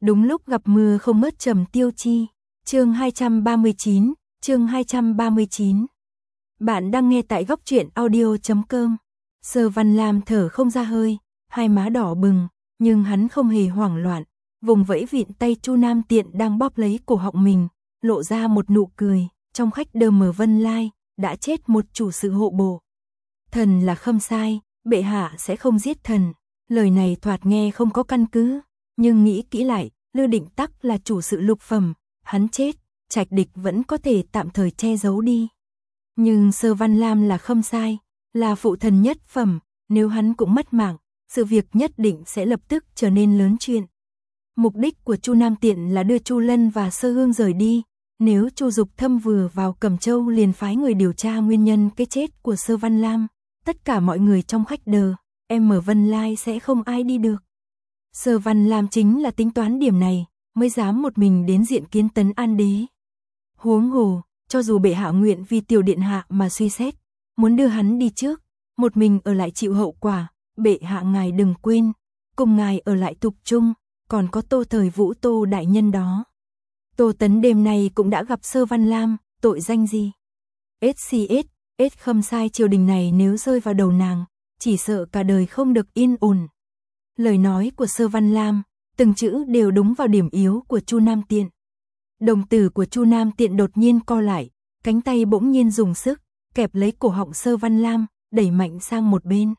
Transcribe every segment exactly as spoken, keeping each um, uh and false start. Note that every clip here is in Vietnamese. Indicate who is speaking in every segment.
Speaker 1: Đúng lúc gặp mưa không mất Trầm Tiêu Chi. Chương hai trăm ba mươi chín, chương hai trăm ba mươi chín. Bạn đang nghe tại góc truyện audio chấm com. Sơ Văn Lam thở không ra hơi, hai má đỏ bừng, nhưng hắn không hề hoảng loạn, vùng vẫy vịn tay Chu Nam Tiện đang bóp lấy cổ họng mình, lộ ra một nụ cười. Trong khách đơ mờ Vân Lai, đã chết một chủ sự hộ bộ. Thần là Khâm Sai, bệ hạ sẽ không giết thần. Lời này thoạt nghe không có căn cứ, nhưng nghĩ kỹ lại, Lư Định Tắc là chủ sự lục phẩm, hắn chết, Trạch Địch vẫn có thể tạm thời che giấu đi. Nhưng Sơ Văn Lam là Khâm Sai, là phụ thần nhất phẩm, nếu hắn cũng mất mạng, sự việc nhất định sẽ lập tức trở nên lớn chuyện. Mục đích của Chu Nam Tiện là đưa Chu Lân và Sơ Hương rời đi. Nếu Chu Dục Thâm vừa vào Cẩm Châu liền phái người điều tra nguyên nhân cái chết của Sơ Văn Lam, tất cả mọi người trong khách đờ, em ở Vân Lai sẽ không ai đi được. Sơ Văn Lam chính là tính toán điểm này, mới dám một mình đến diện kiến Tấn An Đế. Huống hồ, cho dù bệ hạ nguyện vì tiểu điện hạ mà suy xét, muốn đưa hắn đi trước, một mình ở lại chịu hậu quả, bệ hạ ngài đừng quên, cùng ngài ở lại Tục Trung, còn có Tô Thời Vũ Tô đại nhân đó. Tô Tấn đêm nay cũng đã gặp Sơ Văn Lam, tội danh gì? ét xê ét, ét Khâm Sai triều đình này nếu rơi vào đầu nàng, chỉ sợ cả đời không được yên ổn. Lời nói của Sơ Văn Lam, từng chữ đều đúng vào điểm yếu của Chu Nam Tiện. Đồng tử của Chu Nam Tiện đột nhiên co lại, cánh tay bỗng nhiên dùng sức, kẹp lấy cổ họng Sơ Văn Lam, đẩy mạnh sang một bên.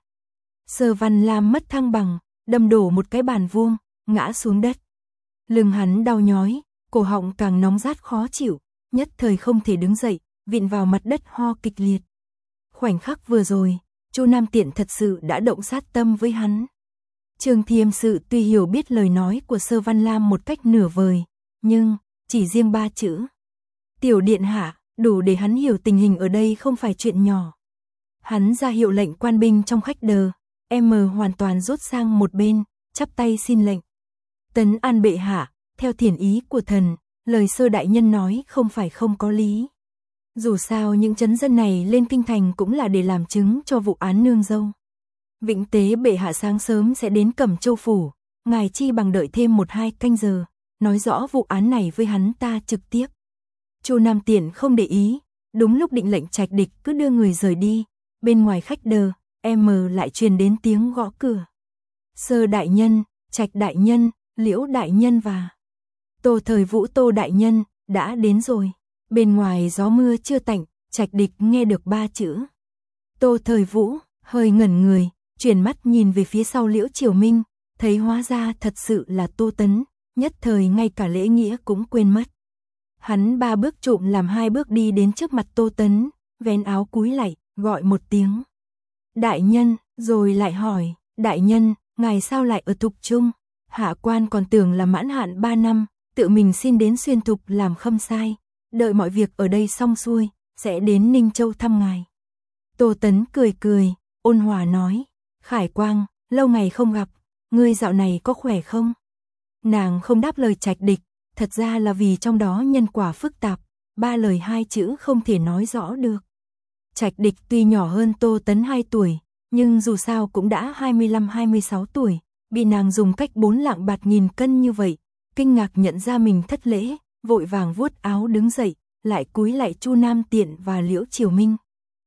Speaker 1: Sơ Văn Lam mất thăng bằng, đâm đổ một cái bàn vuông, ngã xuống đất. Lưng hắn đau nhói, cổ họng càng nóng rát khó chịu, nhất thời không thể đứng dậy, vịn vào mặt đất ho kịch liệt. Khoảnh khắc vừa rồi, Chu Nam Tiện thật sự đã động sát tâm với hắn. Trương Thiêm Sự tuy hiểu biết lời nói của Sơ Văn Lam một cách nửa vời, nhưng chỉ riêng ba chữ tiểu điện hạ đủ để hắn hiểu tình hình ở đây không phải chuyện nhỏ. Hắn ra hiệu lệnh quan binh trong khách đờ, em hoàn toàn rút sang một bên, chắp tay xin lệnh. Tấn An bệ hạ, theo thiền ý của thần, lời Sơ đại nhân nói không phải không có lý. Dù sao những trấn dân này lên kinh thành cũng là để làm chứng cho vụ án nương dâu. Vĩnh Tế bệ hạ sáng sớm sẽ đến Cẩm Châu phủ, ngài chi bằng đợi thêm một hai canh giờ, nói rõ vụ án này với hắn ta trực tiếp. Chu Nam Tiện không để ý, đúng lúc định lệnh Trạch Địch cứ đưa người rời đi, bên ngoài khách đờ, em lại truyền đến tiếng gõ cửa. Sơ đại nhân, Trạch đại nhân, Liễu đại nhân và Tô Thời Vũ Tô đại nhân đã đến rồi. Bên ngoài gió mưa chưa tạnh, Trạch Địch nghe được ba chữ. Tô Thời Vũ hơi ngẩn người, chuyển mắt nhìn về phía sau Liễu Triều Minh, thấy hóa ra thật sự là Tô Tấn, nhất thời ngay cả lễ nghĩa cũng quên mất. Hắn ba bước trụm làm hai bước đi đến trước mặt Tô Tấn, vén áo cúi lại, gọi một tiếng. Đại nhân, rồi lại hỏi, đại nhân, ngài sao lại ở Thục Trung? Hạ quan còn tưởng là mãn hạn ba năm, tự mình xin đến xuyên thục làm Khâm Sai, đợi mọi việc ở đây xong xuôi, sẽ đến Ninh Châu thăm ngài. Tô Tấn cười cười, ôn hòa nói, Khải Quang, lâu ngày không gặp, ngươi dạo này có khỏe không? Nàng không đáp lời Trạch Địch, thật ra là vì trong đó nhân quả phức tạp, ba lời hai chữ không thể nói rõ được. Trạch Địch tuy nhỏ hơn Tô Tấn hai tuổi, nhưng dù sao cũng đã hai mươi lăm hai mươi sáu tuổi, bị nàng dùng cách bốn lạng bạt nghìn cân như vậy, kinh ngạc nhận ra mình thất lễ, vội vàng vuốt áo đứng dậy, lại cúi lại Chu Nam Tiện và Liễu Triều Minh.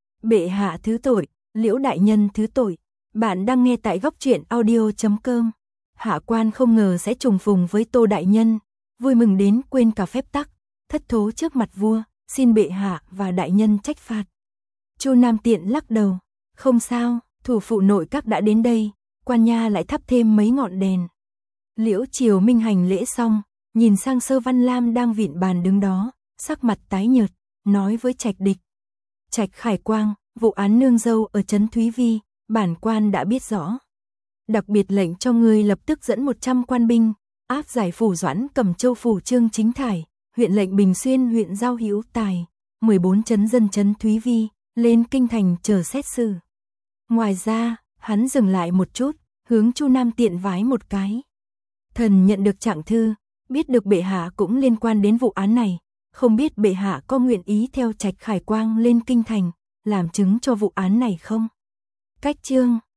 Speaker 1: Bệ hạ thứ tội, Liễu đại nhân thứ tội. Bạn đang nghe tại góc truyện audio chấm com. Hạ quan không ngờ sẽ trùng phùng với Tô đại nhân, vui mừng đến quên cả phép tắc, thất thố trước mặt vua, xin bệ hạ và đại nhân trách phạt. Chu Nam Tiện lắc đầu, không sao, thủ phụ nội các đã đến đây, quan nha lại thắp thêm mấy ngọn đèn. Liễu Triều Minh hành lễ xong, nhìn sang Sơ Văn Lam đang vịn bàn đứng đó, sắc mặt tái nhợt, nói với Trạch Địch. Trạch Khải Quang, vụ án nương dâu ở trấn Thúy Vi, bản quan đã biết rõ. Đặc biệt lệnh cho ngươi lập tức dẫn một trăm quan binh, áp giải phủ Doãn Cẩm Châu phủ Trương Chính Thải, huyện lệnh Bình Xuyên huyện Giao Hữu Tài, mười bốn trấn dân trấn Thúy Vi, lên kinh thành chờ xét xử. Ngoài ra, hắn dừng lại một chút, hướng Chu Nam Tiện vái một cái. Thần nhận được trạng thư, biết được bệ hạ cũng liên quan đến vụ án này, không biết bệ hạ có nguyện ý theo Trạch Khải Quang lên kinh thành, làm chứng cho vụ án này không? Cách chương